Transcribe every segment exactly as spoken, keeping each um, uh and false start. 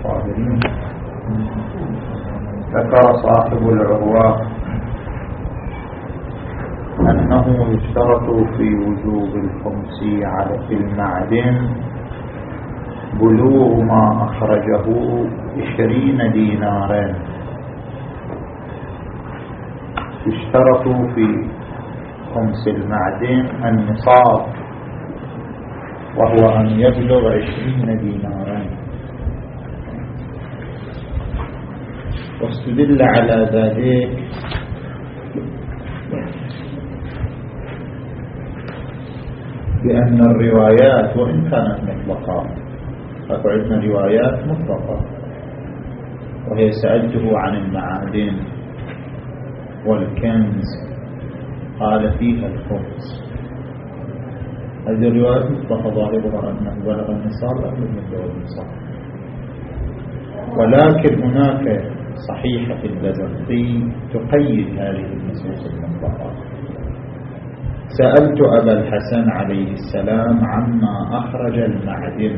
الطاهرين. ذكر صاحب العروة أنه يشترط في وجوب الخمس على في المعدن بلوغ ما أخرجه عشرين دينارا. يشترط في خمس المعدن النصاب وهو أن يبلغ عشرين دينارا. واستدل على ذلك بأن الروايات وإن كانت مطلقة فعندنا روايات مطلقة، وهي سألته عن المعادن والكنز قال فيها الخمس. هذه الروايات مطلقة ظاهرها أنه بلغ النصاب أو لم يبلغ النصاب، ولكن هناك صحيحة البزرقي تقيد هذه النصوص المطلقة. سألت أبا الحسن عليه السلام عما أخرج المعدن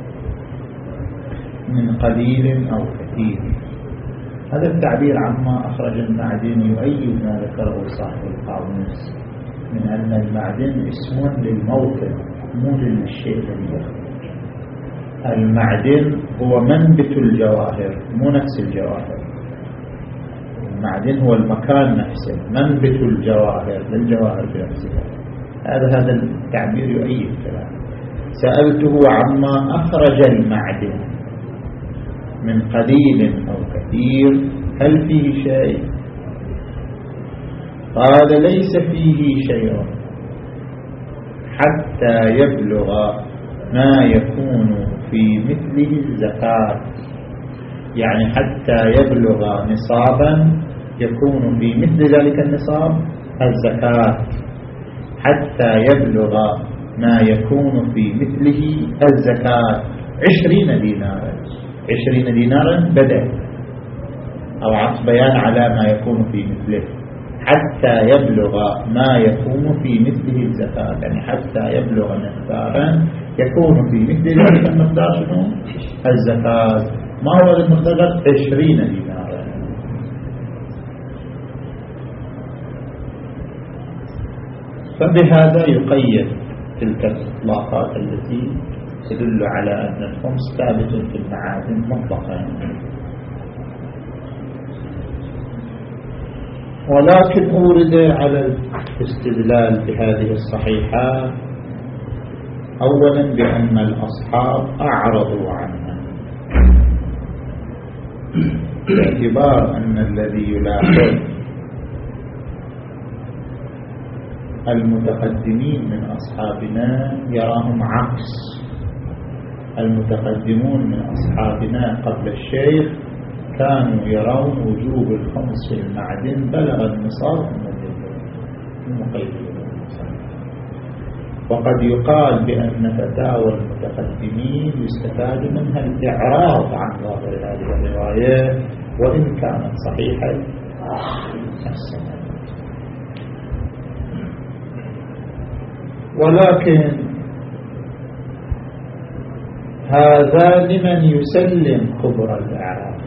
من قليل أو كثير. هذا التعبير عما أخرج المعدن يؤيد ما ذكره صاحب القاموس من أن المعدن اسم للموطن مو للشيء الذي يخرج. المعدن هو منبت الجواهر مو نفس الجواهر. المعدن هو المكان نفسه، منبت الجواهر للجواهر بنفسها. هذا هذا التعبير يؤيد كلامه. سألته عما أخرج المعدن من قليل أو كثير هل فيه شيء؟ قال ليس فيه شيء حتى يبلغ ما يكون في مثله الزكاة، يعني حتى يبلغ نصابا يكون في مثل ذلك النصاب الزكاة، حتى يبلغ ما يكون في مثله الزكاة عشرين دينارا. عشرين دينارا بدأ أو عطف بيان على ما يكون في مثله، حتى يبلغ ما يكون في مثله الزكاة، يعني حتى يبلغ مقدارا يكون في مثل ذلك المقدار شنو؟ الزكاة. ما هو المقدار؟ عشرين دينارا. فبهذا يقيد تلك الإطلاقات التي تدل على أن الخمس ثابت في المعادن مطلقا. ولكن أورد على الاستدلال بهذه الصحيحة أولا بأن الأصحاب أعرضوا عنها، باعتبار أن الذي يلاحظ المتقدمين من أصحابنا يراهم عكس. المتقدمون من أصحابنا قبل الشيخ كانوا يرون وجوب الخمس في المعدن بلغ النصاب المقيد. وقد يقال بأن فتاوى المتقدمين يستفاد منها الإعراض عن ظاهر هذه الرواية وإن كانت صحيحة السند. ولكن هذا لمن يسلم كبر الإعراض،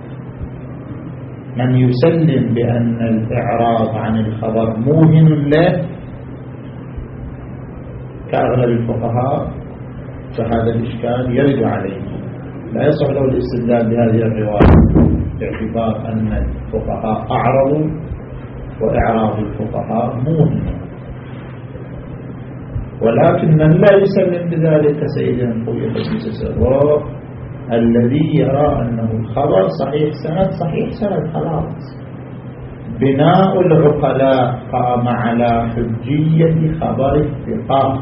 من يسلم بأن الإعراض عن الخبر موهن له كأغلب الفقهاء، فهذا الإشكال يرد عليه. لا يصح له الاستدلال بهذه الرواية باعتبار أن الفقهاء أعرضوا وإعراض الفقهاء موهن. ولكن من لا يسلم بذلك سيدنا خوي خسيس السراء الذي يرى أنه الخبر صحيح سند صحيح سند خلاص. بناء العقلاء قام على حجية خبر الثقة،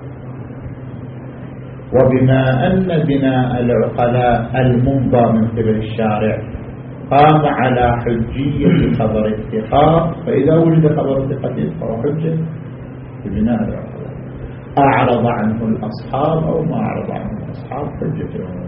وبما أن بناء العقلاء المنضى من قبل الشارع قام على حجية خبر الثقة، فإذا وجد خبر الثقة فهو حجة ببناء العقلاء. أعرض عنه الأصحاب أو ما أعرض عنه الأصحاب حجتهم.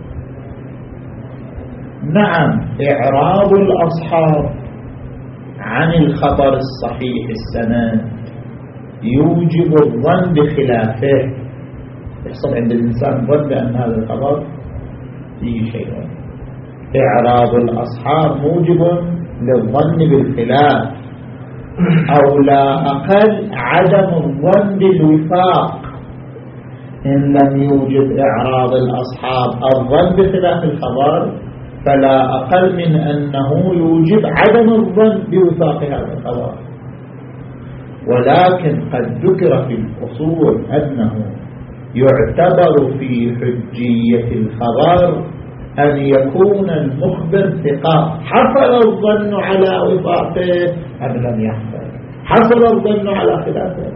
نعم، إعراض الأصحاب عن الخبر الصحيح السند يوجب الظن بخلافه. يحصل عند الإنسان ظن بأن هذا الخبر في شيء. إعراض الأصحاب موجب للظن بالخلاف، أو لا أقل عدم الظن بالوفاق. إن لم يوجد إعراض الأصحاب الظن بخلاف الخبر، فلا أقل من أنه يوجب عدم الظن بوفاق هذا الخبر. ولكن قد ذكر في الأصول أنه يعتبر في حجية الخبر أن يكون المخبر ثقة، حصل الظن على وفاقه أم لم يحصل، حصل الظن على خلافه.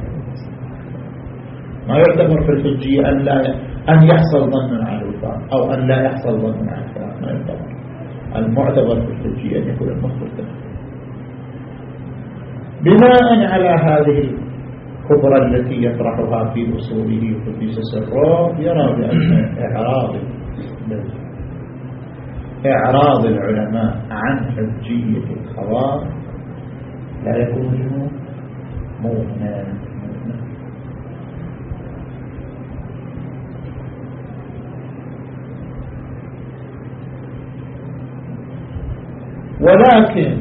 ما يعتبر في الحجية أن, لا أن يحصل ظن على الوفاق أو أن لا يحصل ظن على الخلاف، ما يعتبر. المعتبر في الحجية أن يكون المخبر ثقة. بناء على هذه الكبرى التي يطرحها في أصوله قدس سره، يرى بأن إعراض إعراض العلماء عن حجية الخبر لا يكون مؤمنا. ولكن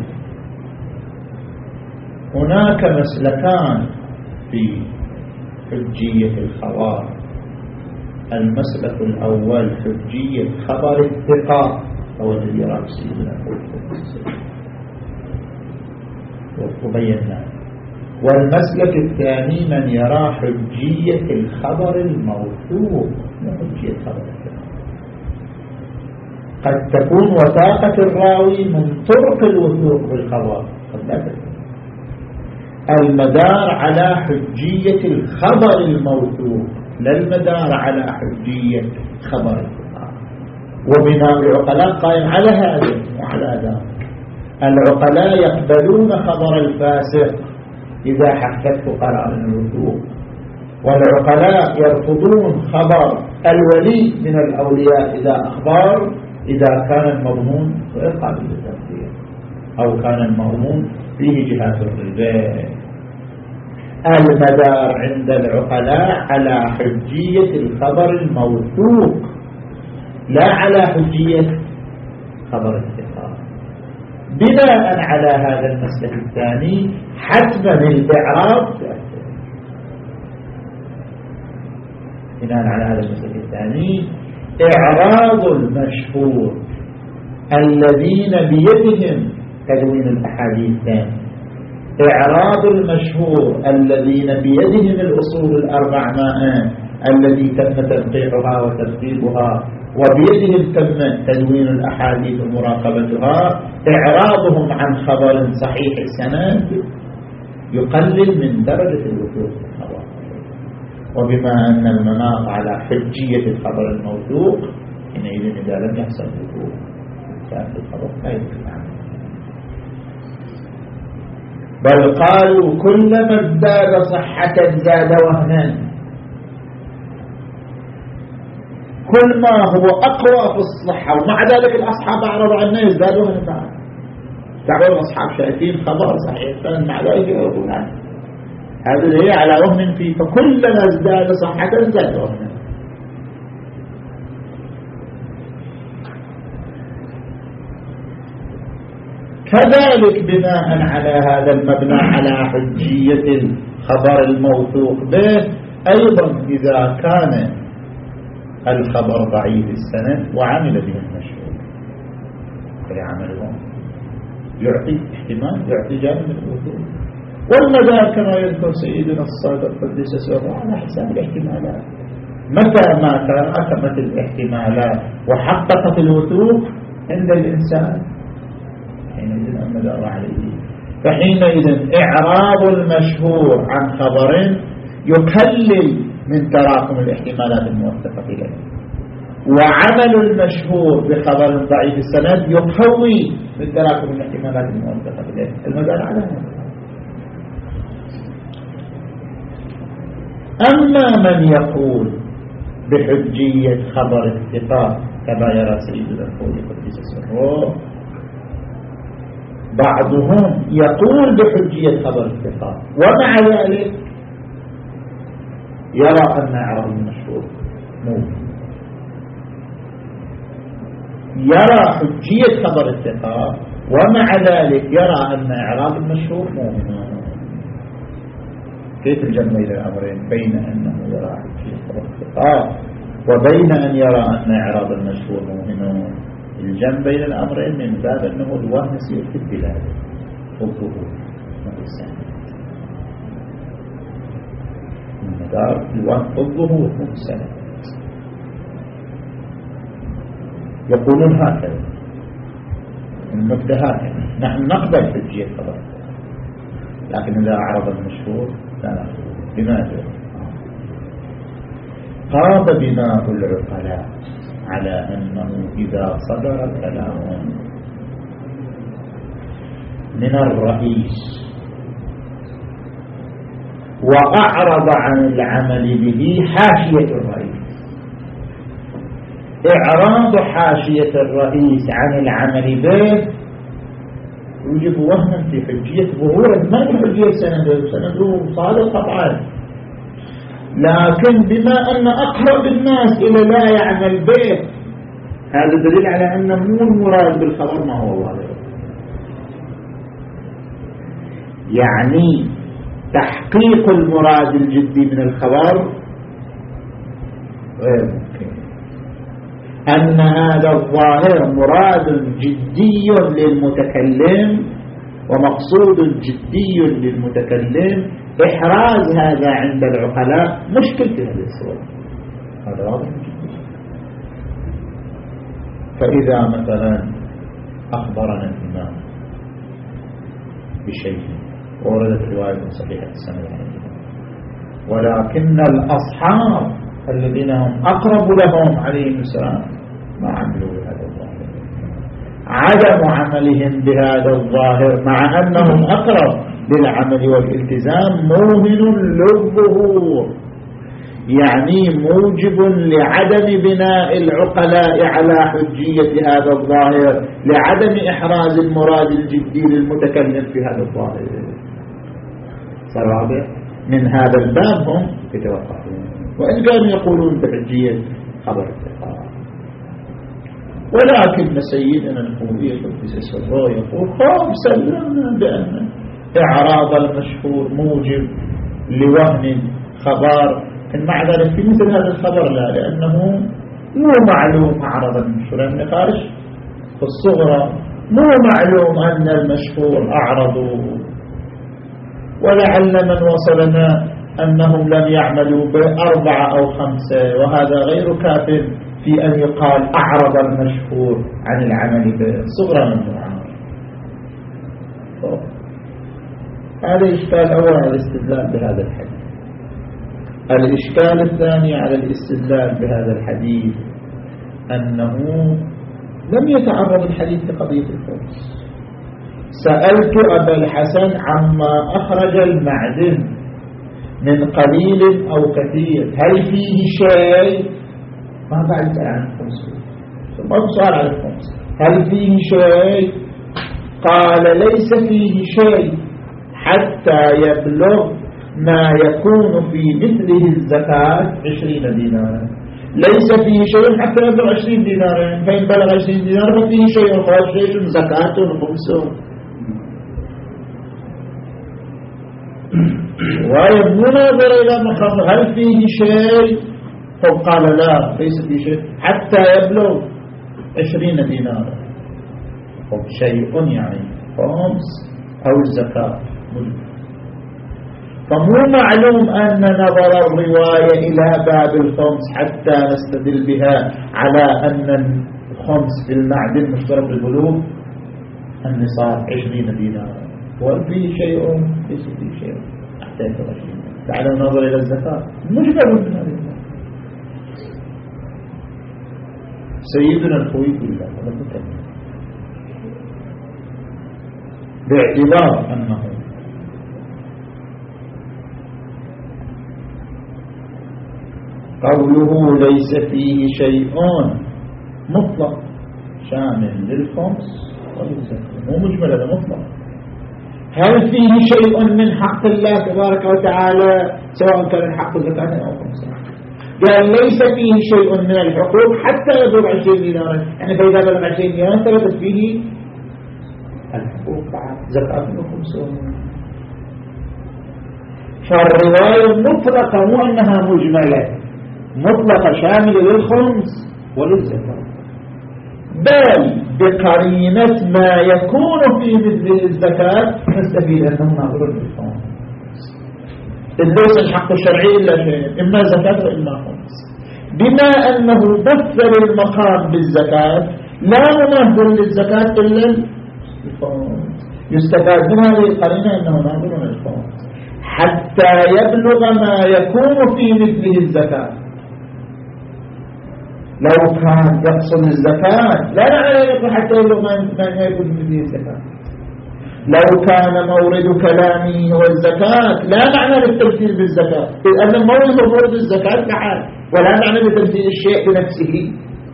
هناك مسلكان في حجية الخبر. المسلك الأول حجية خبر الثقة، هو الذي يرى سيدنا وبينا. والمسلك الثاني من يرى حجية الخبر الموثوق، لا حجية خبر الثقة. قد تكون وثاقة الراوي من طرق الوثوق بالخبر، قد لا تكون. المدار على حجية الخبر الموثوق، لا المدار على حجية خبر الثقة. وبناء العقلاء قائم على هذا وعلى ذلك. العقلاء يقبلون خبر الفاسق إذا حكته قرائن الوثوق، والعقلاء يرفضون خبر الولي من الأولياء إذا أخبر إذا كان المضمون غير قابل للتفسير أو كان المضمون فيه جهات الربا. المدار عند العقلاء على حجية الخبر الموثوق، لا على حجية خبر الثقة. بناء على هذا المسلك الثاني حتما الإعراض، بناء على هذا المسلك الثاني إعراض المشهور الذين بيدهم تدوين الأحاديث، إعراض المشهور الذين بيدهم الأصول الأربعمائة التي تم تنقيحها وترتيبها وبيدهم تم تدوين الأحاديث ومراقبتها، إعراضهم عن خبر صحيح السند يقلل من درجة الوثوق في الخبر. وبما أن المناط على حجية الخبر الموثوق، حينئذ إذا لم يحصل وثوق كان الخبر لا يمكن عنه. بل قالوا كلما ازداد صحة زاد وهنا. كل ما هو أقوى في الصحة ومع ذلك الأصحاب أعرضوا عنه يزداد وهنا. تعالوا الأصحاب شايفين خبر صحيح مع ذلك يقولون عنه، هذا هي على وهن فيه، فكلما ازداد صحة زاد وهنا. كذلك بناء على هذا المبنى على حجية الخبر الموثوق به، أيضا إذا كان الخبر ضعيف السند وعمل به المشهور فيعمله يعطي احتمال، يعطي جانب الوثوق. والمدار كما يذكر سيدنا الصادق قدس سره على حساب الاحتمالات. متى ما تراكمت الاحتمالات وحققت الوثوق عند الإنسان حينئذ المدار عليه. فحينئذ إعراض المشهور عن خبر يقلل من تراكم الاحتمالات الموثقة إليه، وعمل المشهور بخبر ضعيف السند يقوي من تراكم الاحتمالات الموثقة إليه. المدار على هذا. أما من يقول بحجية خبر الثقة كما يرى سيدنا الخوي قدس سره، بعضهم يقول بحجية خبر الثقة ومع ذلك يرى أن إعراض المشهور موجود. يرى حجية خبر الثقة ومع ذلك يرى أن إعراض المشهور مؤمن. كيف الجمع بين الأمرين بين أنه يرى حجية خبر الثقة وبين أن يرى أن إعراض المشهور مؤمن؟ الجمع بين الأمرين من باب أنه الوهم يصير في الدلالة والظهور من مدار الوهم والظهور والسند. يقولون هكذا النكتة هكذا نحن نقبل حجية خبر لكن إذا أعرض المشهور لا نقبل. لماذا؟ قام بناء العقلاء على أنه إذا صدر كلام من الرئيس وأعرض عن العمل به حاشية الرئيس، إعراض حاشية الرئيس عن العمل به يوجب وهما في حجية ظهوره، ما في حجية سنده سنده صادق طبعا، لكن بما أن أقرب الناس إلى لا يعمل به هذا دليل على أن مو المراد بالخبر ما هو واضح. يعني تحقيق المراد الجدي من الخبر غير ممكن. أن هذا الظاهر مراد جدي للمتكلم ومقصود جدي للمتكلم، إحراز هذا عند العقلاء مشكل في هذه الصورة. هذا واضح جدا. فإذا مثلا أخبرنا الإمام بشيء وردت رواية صحيحة السند ولكن الأصحاب الذين هم أقرب لهم عليهم السلام ما عملوا بهذا الظاهر، عدم عملهم بهذا الظاهر مع أنهم أقرب للعمل والالتزام موهن للظهور، يعني موجب لعدم بناء العقلاء على حجية هذا الظاهر، لعدم إحراز المراد الجدي للمتكلم في هذا الظاهر. صار من هذا الباب هم يتوقفون، وإن كانوا يقولون بحجية خبر الثقة. ولكن سيدنا الخوئي القدس سره يقول خب سلمنا بأن إعراض المشهور موجب لوهن خبر، إن مع ذلك في مثل هذا الخبر لا، لأنه مو معلوم أعرض المشهور النقاش في الصغرى، مو معلوم أن المشهور أعرضوا، ولعل من وصلنا أنهم لم يعملوا بأربعة أو خمسة، وهذا غير كاف في أن يقال أعرض المشهور عن العمل بصغرى من العمل. هذا إشكال أول على الاستدلال بهذا الحديث. الإشكال الثاني على الاستدلال بهذا الحديث أنه لم يتعرض الحديث لقضية الخمس. سألت أبا الحسن عما أخرج المعدن من قليل أو كثير هل فيه شيء؟ ما بعد عن الخمس، ثم سؤال عن الخمس هل فيه شيء؟ قال ليس فيه شيء حتى يبلغ ما يكون في مثله الزكاة عشرين دينارا. ليس فيه شيء حتى يبلغ عشرين دينارا، فإن بلغ عشرين دينارا ففيه شيء خاص، شيء زكاة وخمس. ويبنو نظر إلى مخاطر هل فيه شيء؟ قال لا ليس فيه شيء حتى يبلغ عشرين دينارا. شيء يعني خمس أو الزكاة. فمو معلوم أن نظر الرواية إلى باب الخمس حتى نستدل بها على أن الخمس في المعدن مشترك بالبلوغ النصاب عشرين دينارا. وهل فيه شيء؟ ليس فيه شيء حتى يبلغ عشرين. تعالوا نظر إلى الزكاة مجمل من هذه النظر. سيدنا الخوئي بالله باعتبار أنه قوله ليس فيه شيء مطلق شامل للخمس وللزكاة، مو مجمل، هذا مطلق. هل فيه شيء من حق الله تبارك وتعالى سواء كان حق الزكاة أو خمسة؟ قال ليس فيه شيء من الحقوق حتى يبلغ عشرين دينارا، يعني فإذا بلغ عشرين دينارا ثبتت فيه الحقوق بعد زكاة الخمسون. فالرواية المطلقة مو أنها مجملة، مطلقة شاملة للخمس وللزكاة، بل بقرينة ما يكون في مثل الزكاة نستفيد أنه ناظر للخمس، ليس الحق الشرعي إلا شيء، إما زكاة وإما خمس. بما أنه مثل المقام بالزكاة لا ممثل للزكاة إلا الخمس، يستفاد من هذه القرينة أنه ناظر للخمس حتى يبلغ ما يكون في مثله الزكاة. لو كان يقصد الزكاة لا يعني حتى يبلغ ما يكون في مثله الزكاة. لو كان مورد كلامه هو الزكاة لا معنى للتمثيل بالزكاة، لأن المورد هو مورد الزكاة كحال، ولا معنى لتمثيل الشيء بنفسه.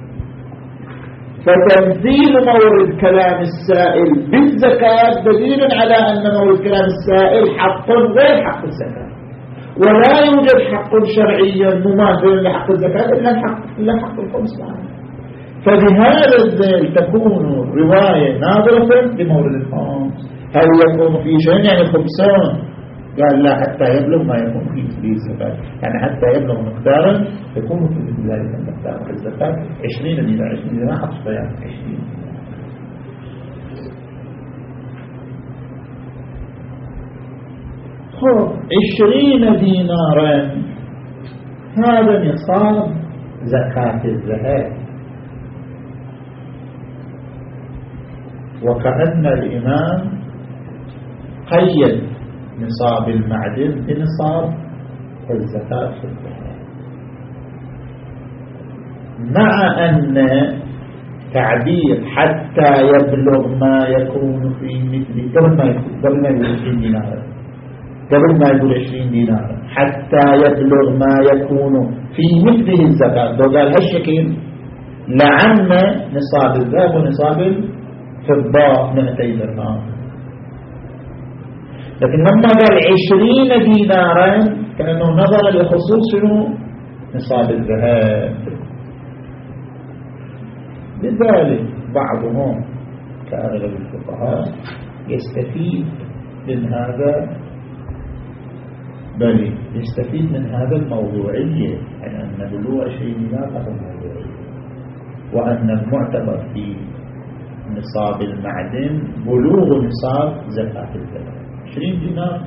فتمثيل مورد كلام السائل بالزكاة دليل على أن مورد كلام السائل حق غير حق الزكاة، ولا يوجد حق شرعي مماثل لحق الزكاة إلا الحق إلا حق الخمس معنا. فبهذا الذيل تكون الرواية ناظرة بمورد الخمس. هل يكون في شيء يعني خمسان؟ قال لا، حتى يبلغ ما يكون فيه الزكاة، يعني حتى يبلغ مقدارا يكون في مثل ذلك المقدار. الزكاة عشرين دينار، عشرين دينار ما حط يعني عشرين خب عشرين دينارا هذا نصاب زكاة الذهب. وكأن الإمام قيد نصاب المعدن بنصاب الزكاة في الذهب، مع أن تعبير حتى يبلغ ما يكون في مثل قبل ما يكون قبل ما يكون عشرين دينارا قبل ما يكون عشرين دينارا حتى يبلغ ما يكون في مثله الزكاة. لو قال هالشكل لعم نصاب الذهب ونصاب الفضة مئتي درهم، لكن لما قال عشرين دينارا كأنه نظر لخصوص شنو نصاب الذهب. لذلك بعضهم كأغلب الفقهاء يستفيد من هذا، بل يستفيد من هذا الموضوعية، يعني أن بلوغ عشرين دينار له موضوعية، وأن المعتبر في نصاب المعدن بلوغ نصاب زكاة الذهب عشرين دينار.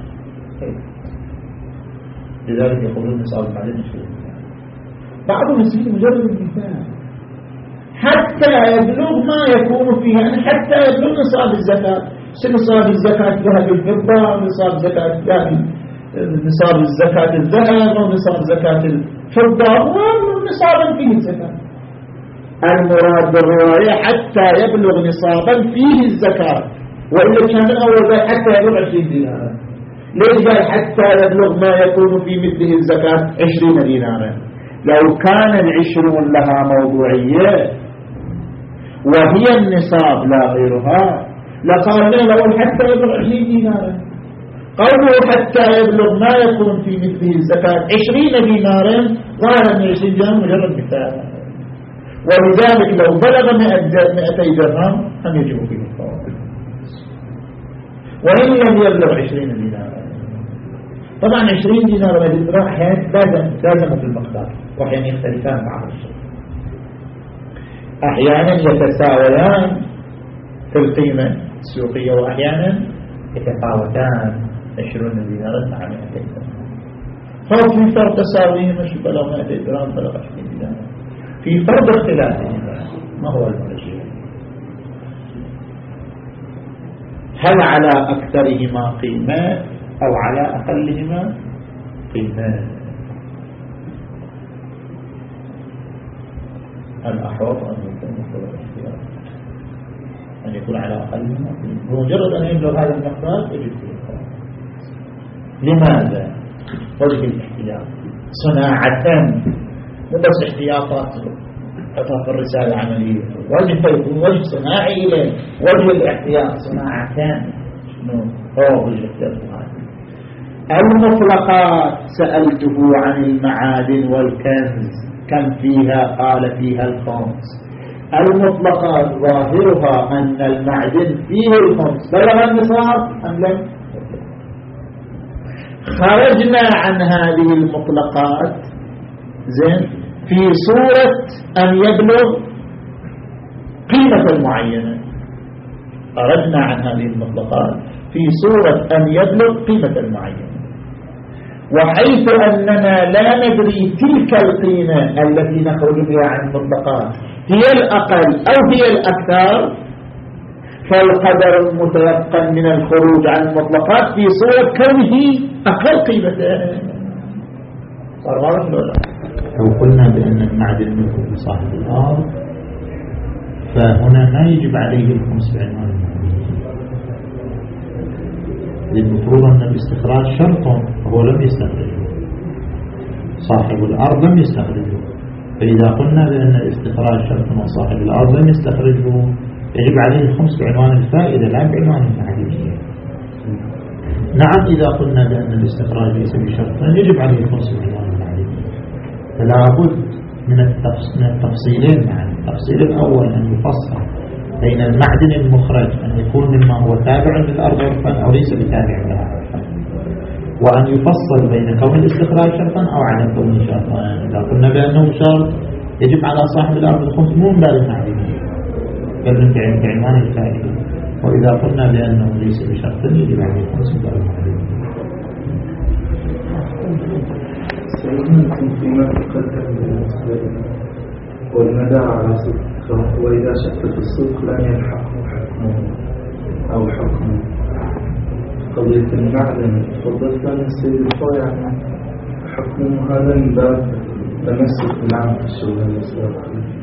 لذلك يقولون نصاب المعدن عشرين دينار. بعضهم يستفيد مجرد المثال حتى يبلغ ما يكون فيه، يعني حتى يبلغ نصاب الزكاة. نصاب الزكاة ذهب الفضة، نصاب زكاة الذهب، نصاب الزكاة الذهب، ونصاب زكاة الفضة، ونصابا فيه الزكاة. المراد بالرواية حتى يبلغ نصابا فيه الزكاة، وإلا كان الأول حتى يبلغ عشرين دينارا. ليش قال حتى يبلغ ما يكون في مثله الزكاة عشرين دينارا؟ لو كان العشرون لها موضوعية وهي النصاب لا غيرها لقال لنا الأول حتى يبلغ عشرين دينارا. قوله حتى يبلغ ما يكون في مثله الزكاة عشرين دينارا ظاهر أن عشرين دينار مجرد مثال، ولذلك لو بلغ مئتي درهم هم يجب فيه الفوائد، وإن لم يبلغ عشرين دينارا. طبعا عشرين دينار والدراهم أحيانا لازم في المقدار، وأحيانا يختلفان بعض الشيء، أحيانا يتساويان في القيمة السوقية، وأحيانا يتفاوتان عشرون دينارا مع مئتين درهم. فهو في فرق تساويهم، مش بلغ مئتين درهم بلغ عشرين دينارا، في فرق اختلافهما. ما هو المرجع؟ هل على أكثرهما قيمة أو على أقلهما قيمة؟ الأحوط أن يكون مقدار الاختيار، أن يكون على أقلهما قيمة. بمجرد أن يبلغ هذا المقدار يجب فيه القرار. لماذا؟ وجه الاحتياط صناعة، مو بس احتياطات حطها في الرسالة العملية، وجه يكون وجه صناعي إليه، وجه الاحتياط صناعتان. شنو هو وجه الاحتياط صناعي؟ المطلقات سألته عن المعادن والكنز كم فيها؟ قال فيها الخمس. المطلقات ظاهرها أن المعدن فيه الخمس، بلغ النصاب أم لم؟ خرجنا عن هذه المطلقات زين في صورة أن يبلغ قيمة معينة. خرجنا عن هذه المطلقات في صورة أن يبلغ قيمة معينة، وحيث أننا لا ندري تلك القيمة التي نخرج بها عن المطلقات هي الأقل أو هي الأكثر، فالقدر المتيقن من الخروج عن المطلقات في صورة كونه أقل قيمة. صار واضح ولا؟ لو قلنا بأن المعدن ملك صاحب الأرض فهنا ما يجب عليه الخمس بعنوان المعدن، المفروض أن الاستخراج شرط وهو لم يستخرجه، صاحب الأرض لم يستخرجه. فإذا قلنا بأن الاستخراج شرط وصاحب الأرض لم يستخرجه يجب عليه الخمس بعنوان الفائدة لا بعنوان المعدنية. نعم إذا قلنا بأن الاستخراج ليس بشرط يجب عليه الخمس بعنوان المعدنية. فلا بد من التفصيلين معا. التفصيل الأول أن يفصل بين المعدن المخرج أن يكون مما هو تابع للأرض عرفا أو ليس بتابع لها عرفا، وأن يفصل بين كون الاستخراج شرطا أو عدم كونه شرطا. إذا قلنا بأنه شرط يجب على صاحب الأرض الخمس مو من باب المعدنية بل بعنوان الفائدة، وإذا قلنا بأنه ليس بشرط يجب عليه الخمس من باب المعدنية. سيمكن فيما تقدم بالنسبة والندى على صدق، وإذا شك في الصدق لم يلحقه حكمه أو حكمه. قضية المعدن تفضلت عن السيد الفاي يعني حكمه هذا من باب تمسك بالعام في الشغل الأسباب.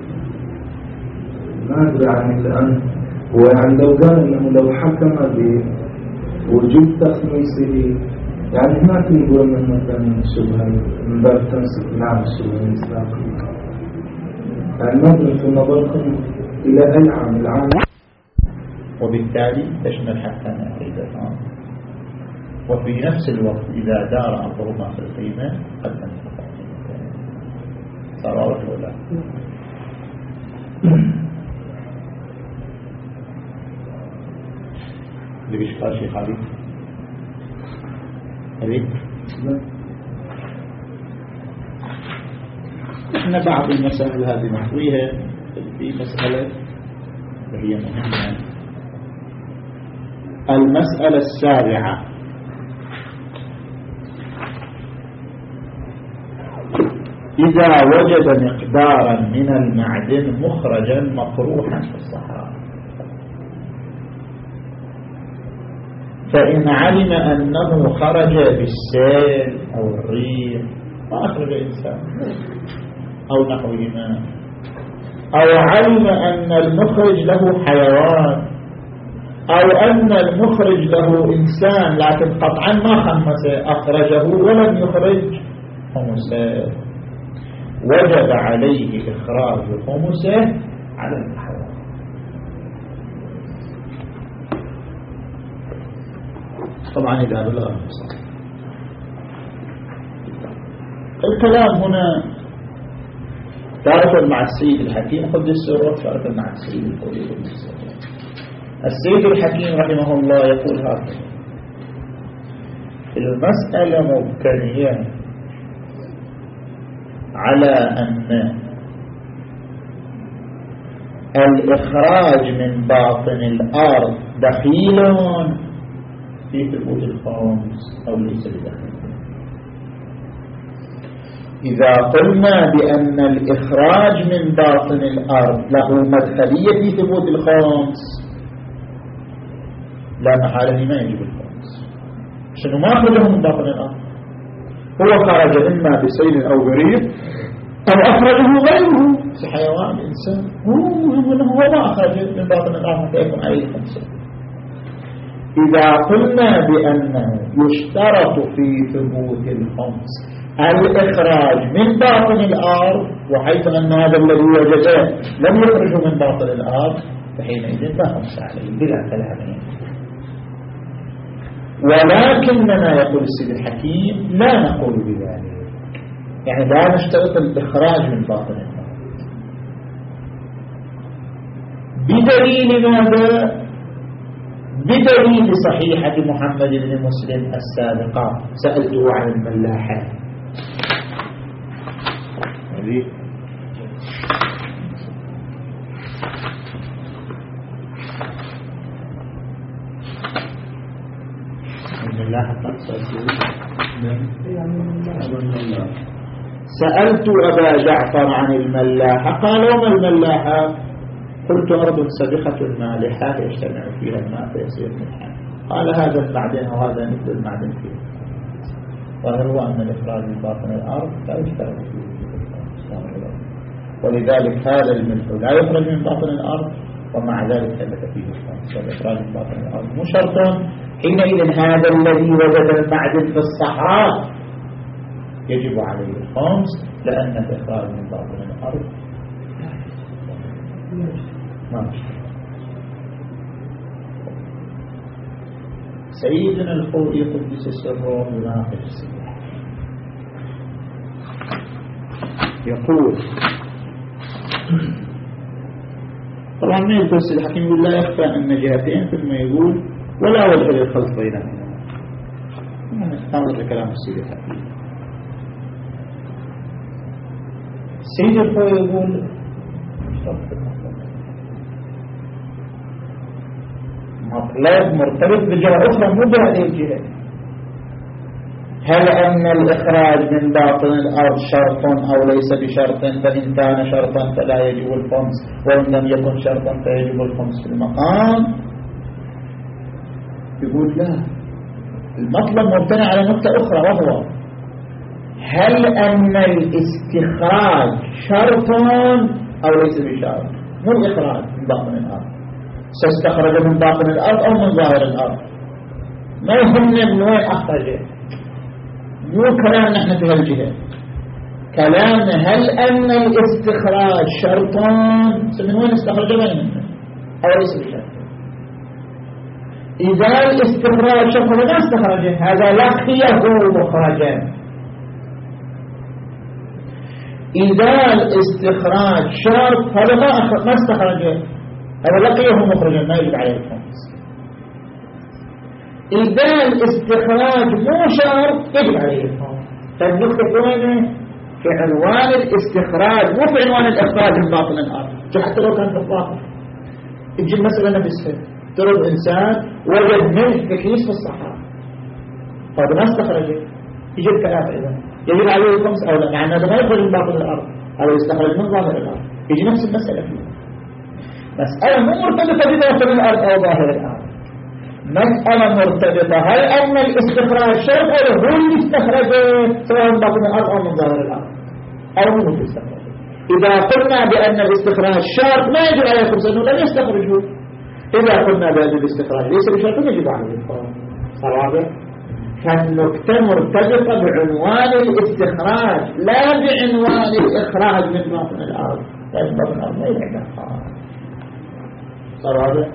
ما أدري عن الآن هو يعني لو قال أنه لو حكم بوجود تخميسه يعني ما تنقول من مثلا الشبهة من باب تمسك بالعام في الشغل الأسباب. يعني نظر في نظركم إلى أي عام العام، وبالتالي تشمل حتى أيضا. وفي نفس الوقت إذا دار أمرهما في القيمة قد تنفق صار واضح ولا؟ اللي بيشكال شيء خالي أبيك احنا بعض المسائل هذه نحويها في مسألة وهي مهمة. المسألة السابعة إذا وجد مقدارا من المعدن مخرجا مطروحا في الصحراء، فإن علم أنه خرج بالسيل أو الريح ما أخرج إنسان أو نحوهما، أو علم أن المخرج له حيوان أو أن المخرج له إنسان لكن قطعا ما خمسه أخرجه ولم يخرج خمسه، وجب عليه إخراج خمسه على الحيوان. طبعا إذا بلغ النصاب. الكلام هنا تعرف مع السيد الحكيم قد السرور، تعرف مع السيد القدير. السيد الحكيم رحمه الله يقول هكذا: المسألة مبتنية على أن الإخراج من باطن الأرض دخيل في ثبوت الخمس أو ليس بدخيل. إذا قلنا بأن الإخراج من باطن الأرض له مدخلية في ثبوت الخمس لا محالة ما يجب الخمس. شنو ما أخرجه من باطن الأرض؟ هو خرج إما بسيل أو بريد أو أخرجه غيره حيوان إنسان، هو ما أخرج من باطن الأرض حتى يكون عليه خمسة. إذا قلنا بأنه يشترط في ثبوت الخمس الإخراج من باطن الأرض، وحيث أن هذا الذي وجده لم يخرجه من باطن الأرض، فحينئذ لا خمس عليه بلا كلام. ولكننا يقول السيد الحكيم لا نقول بذلك، يعني لا نشترط الإخراج من باطن الأرض. بدليل ماذا؟ بدليل صحيحة محمد بن مسلم السابقة. سألته عن الملاحة، سألت أبا جعفر عن الملاحة قال وما الملاحة؟ قلت أرض سبخة مالحة يجتمع فيها الماء فيصير ملحا. قال هذا المعدن وهذا مثل المعدن فيه، وهو أن الإخراج من باطن الأرض لا يشترط فيه، ولذلك هذا الملح لا يخرج من باطن الأرض، ومع ذلك ثبت فيه الخمس. والإخراج من باطن الأرض مو شرط. حينئذ هذا الذي وجد المعدن في الصحراء يجب عليه الخمس، لأن الإخراج من باطن الأرض ما سيدنا الخوئي قدس سره يناقش السلاح، يقول طبعا ما يقول السيد الحكيم يقول لا يخفى أن جهتين، ثم يقول ولا وجه للخلط بينهما. نستمر لكلام السيد الحكيم. السيد الخوئي يقول مطلب مرتبط بجهة أخرى مو بهذه الجهة. هل أن الإخراج من باطن الأرض شرط أو ليس بشرط؟ فإن كان شرطا فلا يجب الخمس، وإن لم يكن شرطا فيجب الخمس في المقام. يقول لا، المطلب مبتنى على نقطة أخرى، وهو هل أن الاستخراج شرط أو ليس بشرط؟ مو الإخراج من باطن الأرض، سيستخرج من باطن الأرض أو من ظاهر الأرض، ما يهمنا من وين أخرجه. مو كلام نحن في هالجهة، كلام هل أن الاستخراج شرطان، من وين استخرج بيننا أو ليس بشرط. إذا الاستخراج شرط ما استخرجه، هذا لقيه مخرجا. إذا الاستخراج شرط هذا ما استخرجه، هذا لقيه مخرجا ما يجب عليه الخمس. إذا الاستخراج مو شرط يجب عليه الخمس. فالنقطة وين؟ في عنوان الاستخراج، مو في عنوان الإخراج من باطن الأرض. حتى لو كان في الظاهر تجي المسألة نفسها، ترد إنسان وجد ملح في كيس في الصحراء، هذا ما استخرجه، يجي الكلام إذا يجب عليه الخمس أو لا، مع أن هذا ما يخرج من باطن الأرض، هذا يستخرج من ظاهر الأرض. يجي نفس المسألة فيه. مسألة مو مرتبطة بباطن الأرض أو ظاهر الأرض، مسألة مرتبطة هل أن الاستخراج شرط أو هو اللي استخرجه سواء من باطن الأرض أو من ظاهر الأرض أو هو اللي استخرجه. إذا قلنا بأن الاستخراج شرط ما يجب عليه الخمس لأنه لم يستخرجه. إذا قلنا بأن الاستخراج ليس بشرط يجب عليه الخمس. صراحة فالنكتة مرتبطة بعنوان الاستخراج لا بعنوان الإخراج من باطن الأرض، لأن باطن الأرض لا يلعب خالص. صراحة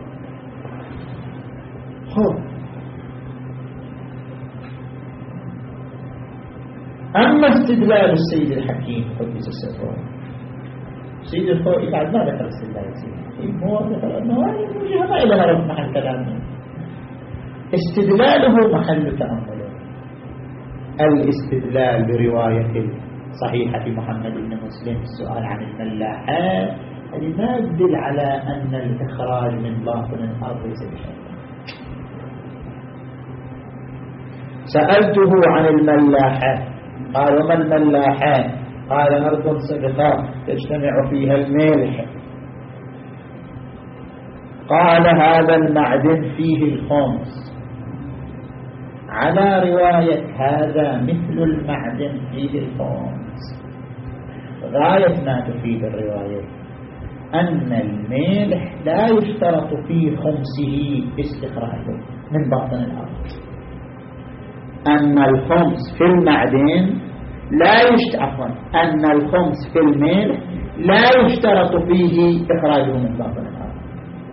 خب أما استدلال السيد الحكيم قدس سره، السيد الخوئي بعد ما ذكر استدلال السيد الحكيم هو ذكر أنه وجهة ما إلى هرب محل كلامه، استدلاله محل تأمله. الاستدلال برواية صحيحة محمد بن مسلم السؤال عن الملاحات هذه ما تدل على أن الإخراج من باطن الأرض ليس بشرط. سألته عن الملاحات قال وما الملاحات؟ قال أرض سبخة تجتمع فيها الملح. قال هذا المعدن فيه الخمس، على رواية هذا مثل المعدن فيه الخمس. غاية ما تفيد الرواية أن الملح لا يشترط في خمسه استخراجه من باطن الأرض، أن الخمس في المعدن لا يشترط، أن الخمس في الملح لا يشترط فيه إخراجه من باطن الأرض.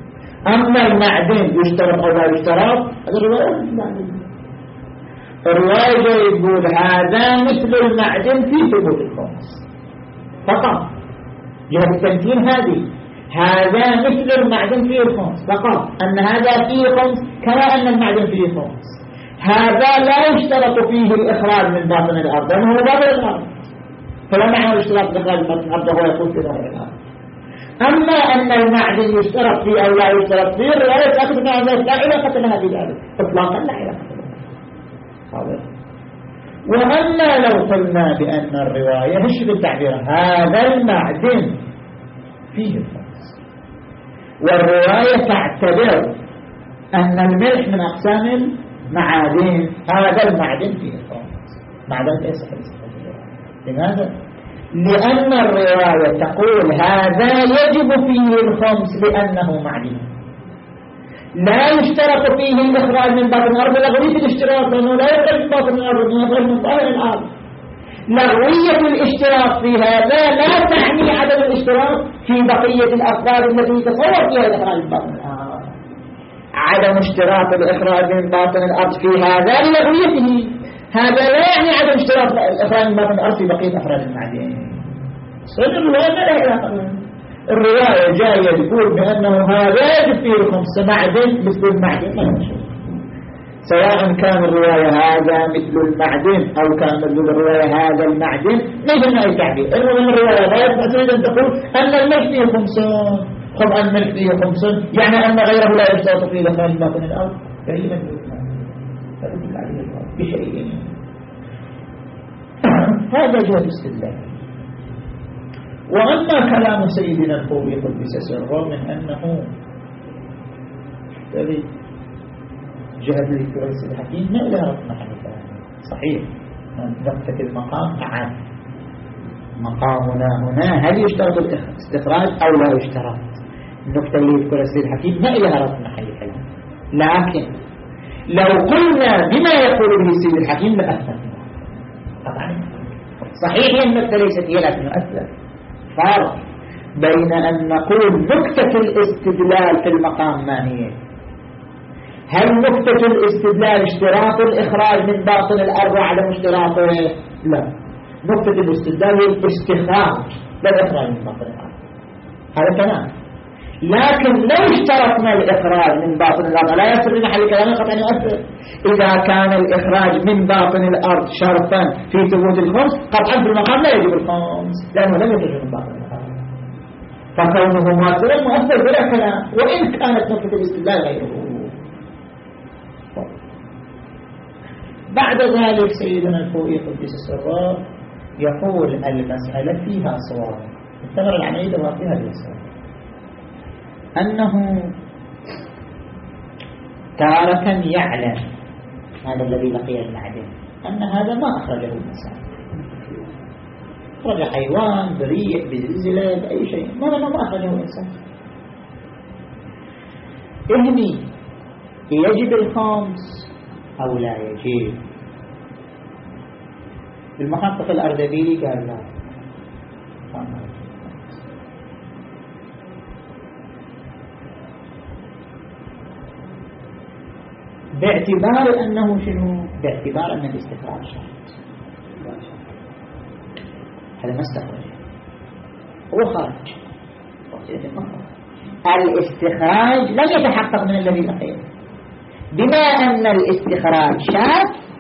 أما المعدن يشترط أو لا يشترط هذا الرواية المعدن. الرواية يقول هذا مثل المعدن في ثبوت الخمس فقط، جهة التمثيل هذه هذا مثل المعدن فيه الخمس فقط، أن هذا فيه خمس كما أن المعدن فيه خمس. هذا لا يشترط فيه الإخراج من باطن الأرض لأنه هو باطن الأرض، فلا معنى الاشتراط الإخراج من باطن الأرض هو يكون في ظاهر الأرض. أما أن المعدن يشترط فيه أو لا يشترط فيه الرواية تأخذ من ذلك لا علاقة لها بذلك إطلاقا، لا علاقة لها. وأما لو قلنا بأن الرواية هش بالتعبير هذا المعدن فيه الخمس، والرواية تعتبر أن الملح من أقسام المعادن، هذا المعدن فيه الخمس، معدن ليس خمس. لماذا؟ لأن الرواية تقول هذا يجب فيه الخمس لأنه معدن، لا يشترط فيه الإخراج من باطن الأرض لغوية الاشتراط، لأنه لا يخرج من باطن الأرض من يخرج من ظاهر الأرض. لغوية الاشتراط في هذا لا تعني عدم الاشتراط في بقية الأفراد التي يتصور فيها الإخراج من باطن الأرض. عدم اشتراط الإخراج من باطن الأرض في هذا لغويته، هذا لا يعني عدم اشتراط الإخراج من باطن الأرض في بقية أفراد المعدن. صدق الرواية لا علاقة. الرواية جاية تقول بأنه هذا يجب فيه الخمس معدن مثل المعدن، ما نشوف سواء كان الرواية هذا مثل المعدن أو كان مثل الرواية هذا المعدن، ما يهم أي تعبير. المهم الرواية لا يستطيع أن تقول أن الملح فيه خمسون، خب أن الملح فيه خمسون يعني أن غيره لا يشترط فيه لخارج باطن الأرض، كريما بشيء. هذا جهة استدلال. وأما كلام سيدنا الخوي قدس سره من أنه جهة الكرسي الحكيم ما إلى ربنا حنفا صحيح، نقطة المقام أعاد مقامنا هنا هل يشترط الاستخراج أو لا يشترط؟ النقطة اللي الكرسي الحكيم ما إلى ربنا حنفا، لكن لو قلنا بما يقول به السيد الحكيم لأثبتنا طبعا صحيح النقطة ليست هي لكن أثبت. فرق بين أن نقول نكتة الاستدلال في المقام ما هي؟ هل نكتة الاستدلال اشتراط الإخراج من باطن الأرض على اشتراطه؟ لا، نكتة الاستدلال هي الاستخراج لا الإخراج من باطن الأرض، هذا كلام. لكن لو اشترطنا الإخراج من باطن الأرض لا يصير لمحل كلامه قطعا يؤثر. إذا كان الإخراج من باطن الأرض شرطا في ثبوت الخمس قطعا في المقام لا يجب الخمس لأنه لم يخرج من باطن الأرض، فكونه مؤثرا مؤثر بلا كلام وإن كانت نقطة الاستدلال غيره. بعد ذلك سيدنا الخوئي قدس سره يقول المسألة فيها صواب، الثمرة العملية وفيها الصواب أنه تارة يعلم هذا الذي لقي المعدن أن هذا ما أخرجه الإنسان، أخرج حيوان بريء بزلزلة بأي شيء، ما ما أخرجه الإنسان. إهني يجب الخمس أو لا يجب؟ المحقق الأردبيلي قال لا، باعتبار أنه شنو؟ باعتبار أن الاستخراج شرط، هذا ما استخرج هو خارج، الاستخراج لم يتحقق من الذي لقيه. بما أن الاستخراج شرط